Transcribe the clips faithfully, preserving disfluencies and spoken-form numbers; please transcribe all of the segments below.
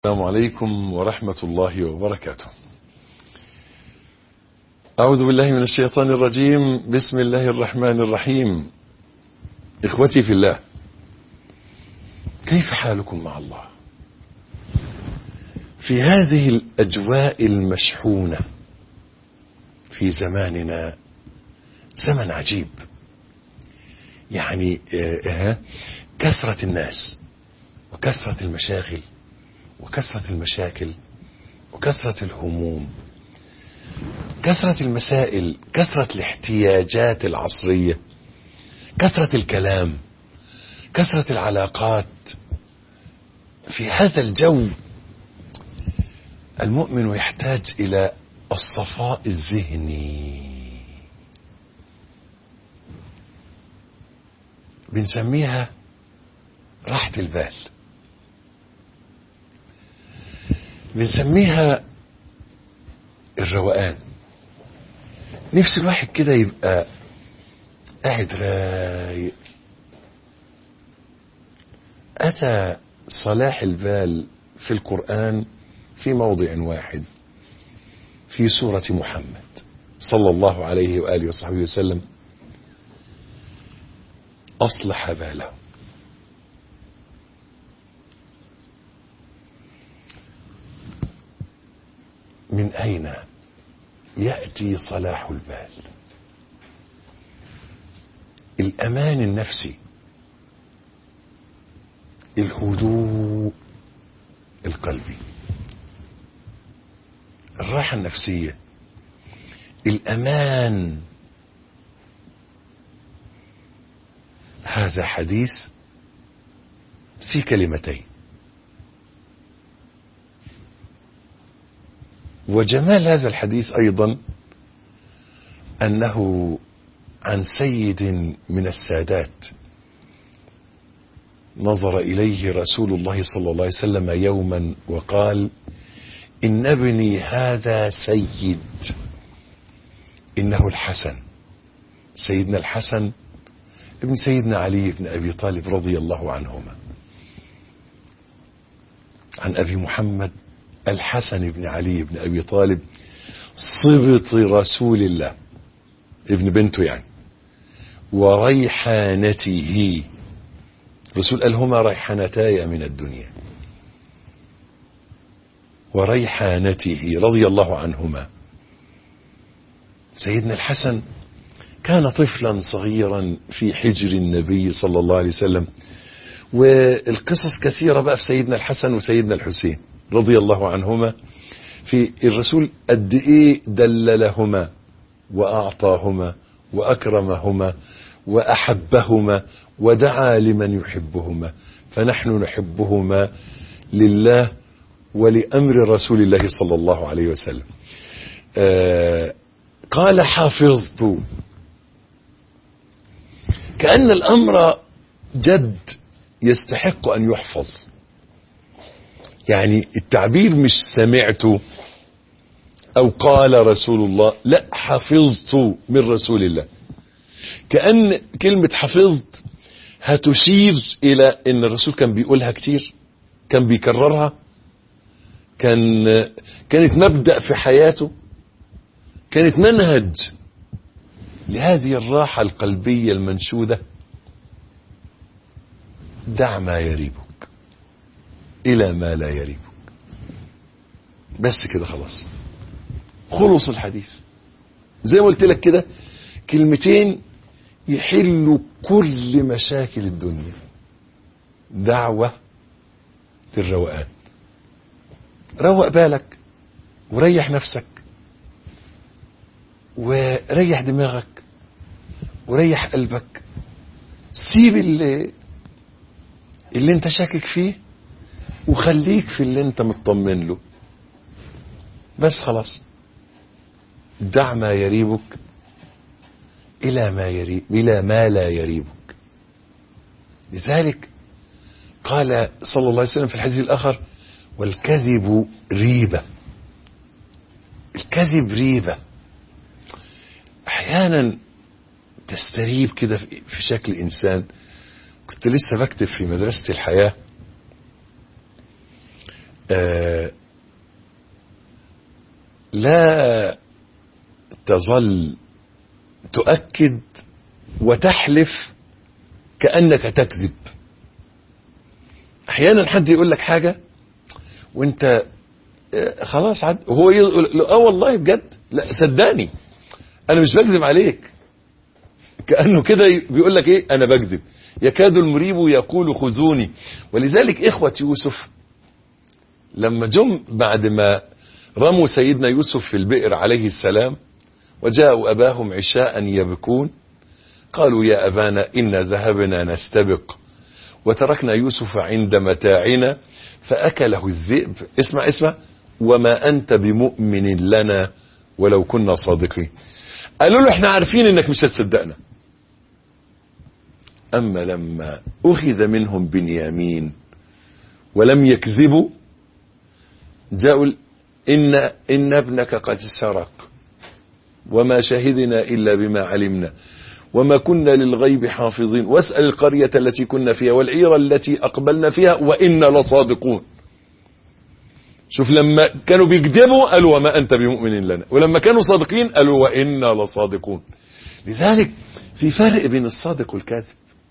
السلام عليكم ورحمة الله وبركاته. أعوذ بالله من الشيطان الرجيم. بسم الله الرحمن الرحيم. إخوتي في الله، كيف حالكم مع الله في هذه الأجواء المشحونة في زماننا؟ زمن عجيب، يعني كثرة الناس وكثرة المشاغل وكثرة المشاكل وكثرة الهموم، كثرة المسائل، كثرة الاحتياجات العصرية، كثرة الكلام، كثرة العلاقات. في هذا الجو المؤمن يحتاج إلى الصفاء الذهني، بنسميها راحة البال، بنسميها الروقان. نفس الواحد كده يبقى قاعد رايق. أتى صلاح البال في القرآن في موضع واحد، في سورة محمد صلى الله عليه وآله وصحبه وسلم. أصلح باله. من أين يأتي صلاح البال؟ الأمان النفسي، الهدوء القلبي، الراحة النفسية، الأمان. هذا حديث في كلمتين، وجمال هذا الحديث أيضا أنه عن سيد من السادات نظر إليه رسول الله صلى الله عليه وسلم يوما وقال: إن ابني هذا سيد، إنه الحسن. سيدنا الحسن ابن سيدنا علي بن أبي طالب رضي الله عنهما، عن أبي محمد الحسن بن علي بن أبي طالب صبط رسول الله، ابن بنته يعني، وريحانته. رسول قال: هما ريحانتاي من الدنيا. وريحانته رضي الله عنهما. سيدنا الحسن كان طفلا صغيرا في حجر النبي صلى الله عليه وسلم، والقصص كثيرة بقى في سيدنا الحسن وسيدنا الحسين رضي الله عنهما، في الرسول قد ايه دللهما واعطاهما واكرمهما واحبهما ودعا لمن يحبهما، فنحن نحبهما لله ولامر رسول الله صلى الله عليه وسلم. آه قال: حفظت. كأن الامر جد يستحق ان يحفظ. يعني التعبير مش سمعته او قال رسول الله، لا، حفظت من رسول الله. كأن كلمة حفظت هتشير الى ان الرسول كان بيقولها كتير، كان بيكررها، كان كانت مبدأ في حياته، كانت منهج لهذه الراحة القلبية المنشودة. دع ما يريبك إلى ما لا يريبك. بس كده خلاص، خلص الحديث. زي ما قلت لك كده، كلمتين يحلوا كل مشاكل الدنيا. دعوة للروقان. روق بالك وريح نفسك وريح دماغك وريح قلبك. سيب اللي, اللي انت شاكك فيه وخليك في اللي انت مطمن له. بس خلاص. دع ما يريبك الى ما يريب الى ما لا يريبك. لذلك قال صلى الله عليه وسلم في الحديث الاخر: والكذب ريبة. الكذب ريبة، احيانا تستريب كده في شكل انسان. كنت لسه بكتب في مدرسة الحياة آه لا تظل تؤكد وتحلف كأنك تكذب. احيانا حد يقول لك حاجة وانت خلاص عد وهو يقول اه والله بجد، لا صدقني انا مش بكذب عليك، كأنه كده بيقول لك ايه انا بكذب. يكاد المريب يقول خذوني. ولذلك اخوة يوسف لما جم بعد ما رموا سيدنا يوسف في البئر عليه السلام وجاءوا أباهم عشاء يبكون قالوا يا أبانا إنا ذهبنا نستبق وتركنا يوسف عند متاعنا فأكله الذئب. اسمع اسمع وما أنت بمؤمن لنا ولو كنا صادقين. قالوا له احنا عارفين انك مش هتصدقنا. أما لما أخذ منهم بنيامين ولم يكذبوا جاءوا إن, إن ابنك قد سرق وما شهدنا إلا بما علمنا وما كنا للغيب حافظين واسأل القرية التي كنا فيها والعير التي أقبلنا فيها وإنا لصادقون. شوف لما كانوا بيكذبوا قالوا وما أنت بمؤمن لنا، ولما كانوا صادقين قالوا وإنا لصادقون. لذلك في فرق بين الصادق والكاذب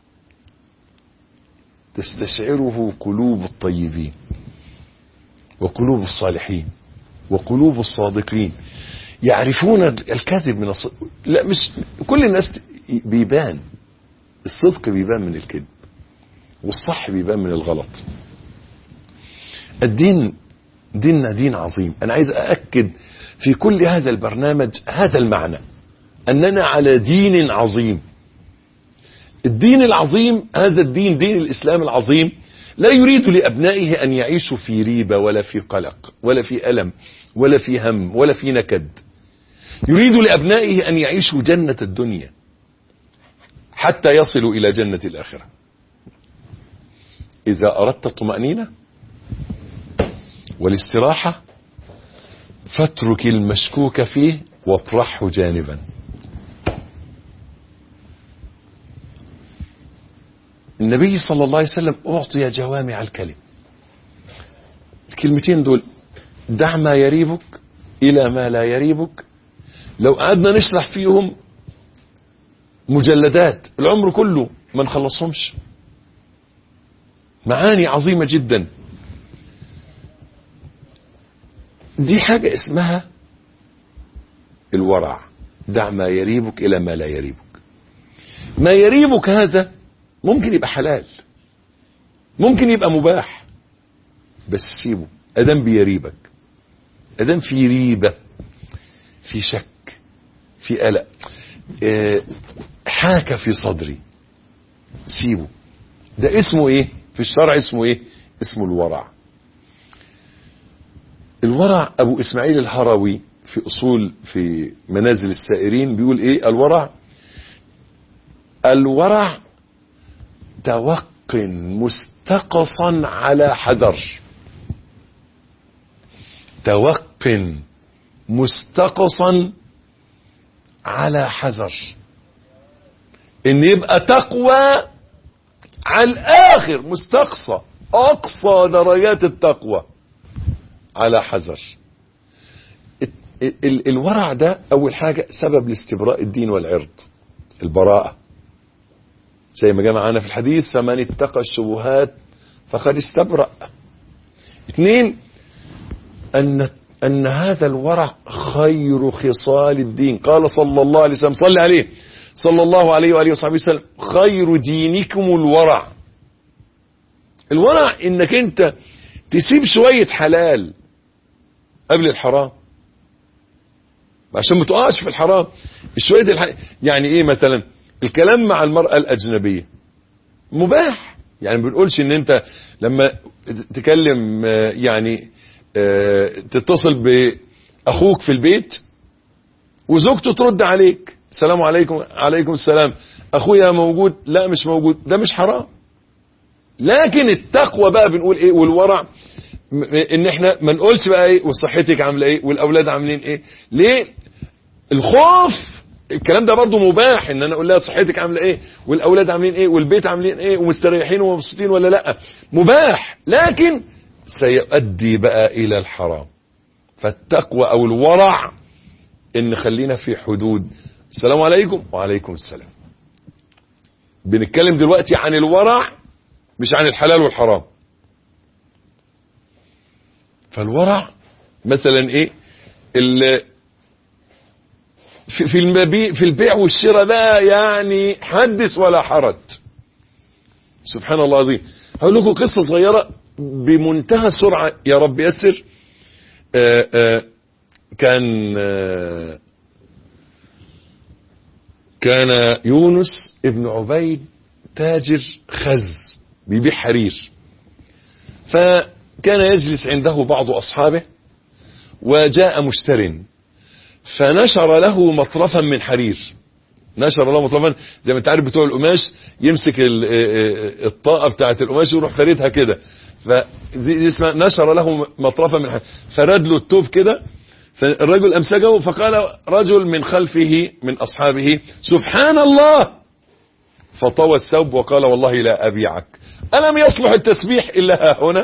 تستشعره قلوب الطيبين وقلوب الصالحين وقلوب الصادقين، يعرفون الكذب من الصدق. لا مش كل الناس بيبان الصدق، بيبان من الكذب، والصح بيبان من الغلط. الدين ديننا دين عظيم. انا عايز أأكد في كل هذا البرنامج هذا المعنى، اننا على دين عظيم. الدين العظيم هذا الدين دين الإسلام العظيم لا يريد لأبنائه أن يعيشوا في ريبة ولا في قلق ولا في ألم ولا في هم ولا في نكد. يريد لأبنائه أن يعيشوا جنة الدنيا حتى يصلوا إلى جنة الآخرة. إذا أردت الطمأنينة والاستراحة فاترك المشكوك فيه واطرحه جانبا. النبي صلى الله عليه وسلم أعطي جوامع الكلم. الكلمتين دول دع ما يريبك إلى ما لا يريبك، لو قعدنا نشرح فيهم مجلدات العمر كله ما نخلصهمش. معاني عظيمة جدا. دي حاجة اسمها الورع. دع ما يريبك إلى ما لا يريبك. ما يريبك هذا ممكن يبقى حلال، ممكن يبقى مباح، بس سيبه ادام بيريبك، ادام في ريبة، في شك، في قلق، اه حاكة في صدري، سيبه. ده اسمه ايه في الشرع؟ اسمه ايه؟ اسمه الورع. الورع ابو اسماعيل الهروي في اصول في منازل السائرين بيقول ايه الورع؟ الورع توق مستقصا على حذر. توق مستقصا على حذر. ان يبقى تقوى على الاخر، مستقصى اقصى درجات التقوى على حذر. الورع ده اول حاجة سبب لاستبراء الدين والعرض، البراءة، زي ما جاء معانا في الحديث فمن اتقى الشبهات فقد استبرأ. اثنين ان ان هذا الورع خير خصال الدين. قال صلى الله عليه وسلم، صلى عليه صلى الله عليه وآله وصحبه وسلم، خير دينكم الورع. الورع انك انت تسيب شوية حلال قبل الحرام عشان ما تقعش في الحرام. شوية الحلال يعني ايه؟ مثلا الكلام مع المرأة الأجنبية مباح، يعني ما بنقولش ان انت لما تكلم يعني تتصل بأخوك في البيت وزوجته ترد عليك السلام عليكم، عليكم السلام، أخويا موجود؟ لا مش موجود. ده مش حرام. لكن التقوى بقى بنقول ايه والورع ان احنا ما نقولش بقى ايه وصحتك عامله ايه والاولاد عاملين ايه. ليه؟ الخوف. الكلام ده برضو مباح ان انا اقول لها صحتك عامله ايه والاولاد عاملين ايه والبيت عاملين ايه ومستريحين ومبسوطين ولا لا، مباح. لكن سيؤدي بقى الى الحرام. فالتقوى او الورع ان خلينا في حدود. السلام عليكم. وعليكم السلام. بنتكلم دلوقتي عن الورع مش عن الحلال والحرام. فالورع مثلا ايه ال في في المبيع في البيع والشراء ده يعني حدث ولا حرج. سبحان الله العظيم. هقول لكم قصة صغيرة بمنتهى السرعة يا رب يسر. آآ آآ كان آآ كان يونس ابن عبيد تاجر خز بيبيع حرير. فكان يجلس عنده بعض أصحابه وجاء مشتر فنشر له مطرفا من حرير. نشر له مطرفا زي ما انت عارف بتوع القماش يمسك الطاقة بتاعة القماش ويروح فردها كده. فاسمه نشر له مطرفا من حرير. فرد له التوب كده. فالرجل امسكه فقال رجل من خلفه من اصحابه سبحان الله. فطوى الثوب وقال والله لا ابيعك. الم يصلح التسبيح الا ها هنا؟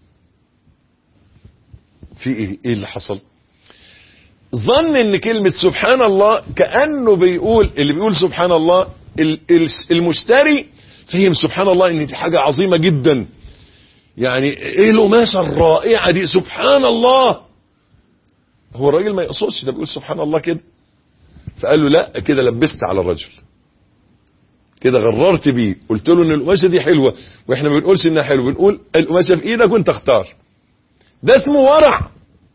في ايه ايه اللي حصل؟ ظن ان كلمة سبحان الله كأنه بيقول اللي بيقول سبحان الله المشتري فهم سبحان الله ان دي حاجة عظيمة جدا. يعني ايه القماشة الرائعة دي سبحان الله. هو الراجل ما يقصدش ده بيقول سبحان الله كده. فقال له لا كده لبست على الرجل كده غررت بيه. قلت له ان القماشة دي حلوة واحنا ما بنقولش انها حلوة بنقول القماشة في ايدك وانت اختار. ده اسمه ورع.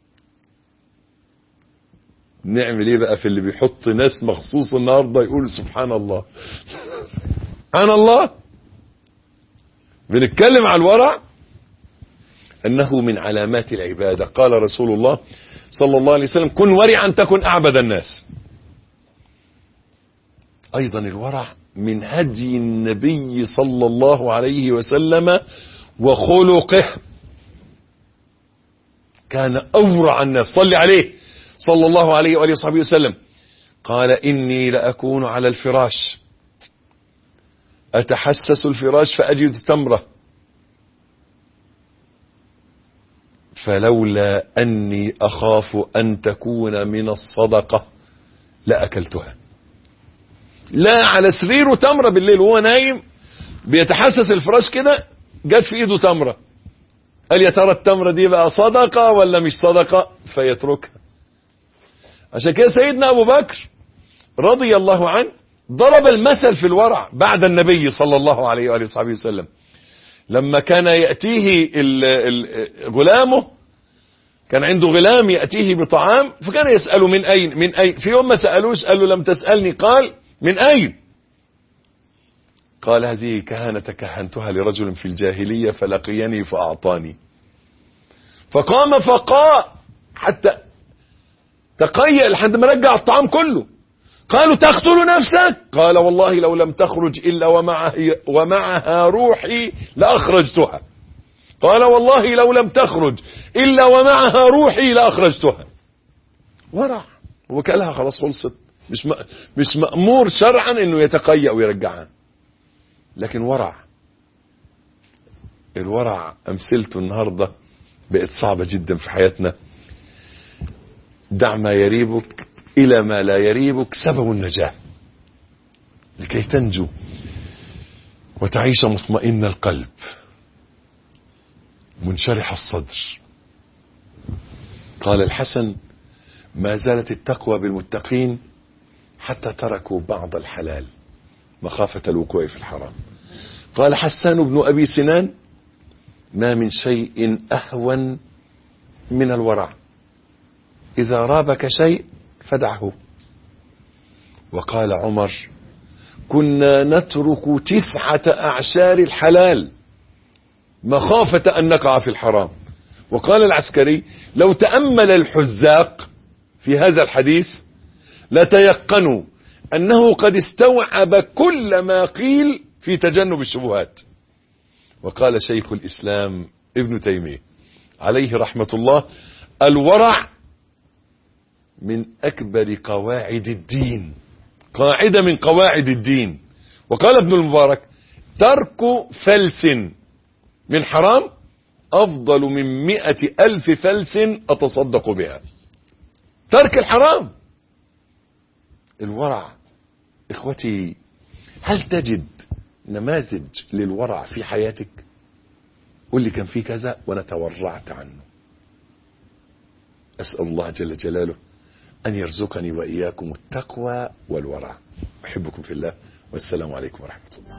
نعمل ايه بقى في اللي بيحط ناس مخصوص النهارده يقول سبحان الله. سبحان الله. بنتكلم على الورع انه من علامات العبادة. قال رسول الله صلى الله عليه وسلم كن ورعا تكن اعبد الناس. ايضا الورع من هدي النبي صلى الله عليه وسلم وخلقه. كان اورع الناس. صلي عليه صلى الله عليه وآله وصحبه وسلم. قال إني لأكون على الفراش أتحسس الفراش فأجد تمرة فلولا أني أخاف أن تكون من الصدقة لأكلتها. لا على سريره تمرة بالليل وهو نايم بيتحسس الفراش كده جت في ايده تمرة. قال يا ترى التمرة دي بقى صدقة ولا مش صدقة فيتركها. عشان كده سيدنا أبو بكر رضي الله عنه ضرب المثل في الورع بعد النبي صلى الله عليه وآله وصحبه وسلم. لما كان يأتيه غلامه كان عنده غلام يأتيه بطعام فكان يسأله من أين من أين. في يوم ما سألوش قال له لم تسألني قال من أين؟ قال هذه كهنة كهنتها لرجل في الجاهلية فلقيني فأعطاني. فقام فقاء حتى تقيأ لحد ما رجع الطعام كله. قالوا تقتل نفسك؟ قال والله لو لم تخرج إلا ومعها, ومعها روحي لأخرجتها. قال والله لو لم تخرج إلا ومعها روحي لأخرجتها. ورع. وكلها خلاص خلصت. مش مش مأمور شرعا انه يتقيأ ويرجعها لكن ورع. الورع امثلته النهاردة بقت صعبة جدا في حياتنا. دع ما يريبك الى ما لا يريبك سبب النجاة لكي تنجو وتعيش مطمئن القلب منشرح الصدر. قال الحسن ما زالت التقوى بالمتقين حتى تركوا بعض الحلال مخافة الوقوع في الحرام. قال حسان بن أبي سنان ما من شيء أهون من الورع إذا رابك شيء فدعه. وقال عمر كنا نترك تسعة أعشار الحلال مخافة أن نقع في الحرام. وقال العسكري لو تأمل الحذاق في هذا الحديث لتيقنوا أنه قد استوعب كل ما قيل في تجنب الشبهات. وقال شيخ الإسلام ابن تيمية عليه رحمة الله الورع من أكبر قواعد الدين. قاعدة من قواعد الدين. وقال ابن المبارك ترك فلس من حرام أفضل من مئة ألف فلس أتصدق بها. ترك الحرام، الورع. إخوتي، هل تجد نماذج للورع في حياتك؟ قل لي كان في كذا وأنا تورعت عنه. أسأل الله جل جلاله أن يرزقني وإياكم التقوى والورع. أحبكم في الله، والسلام عليكم ورحمة الله.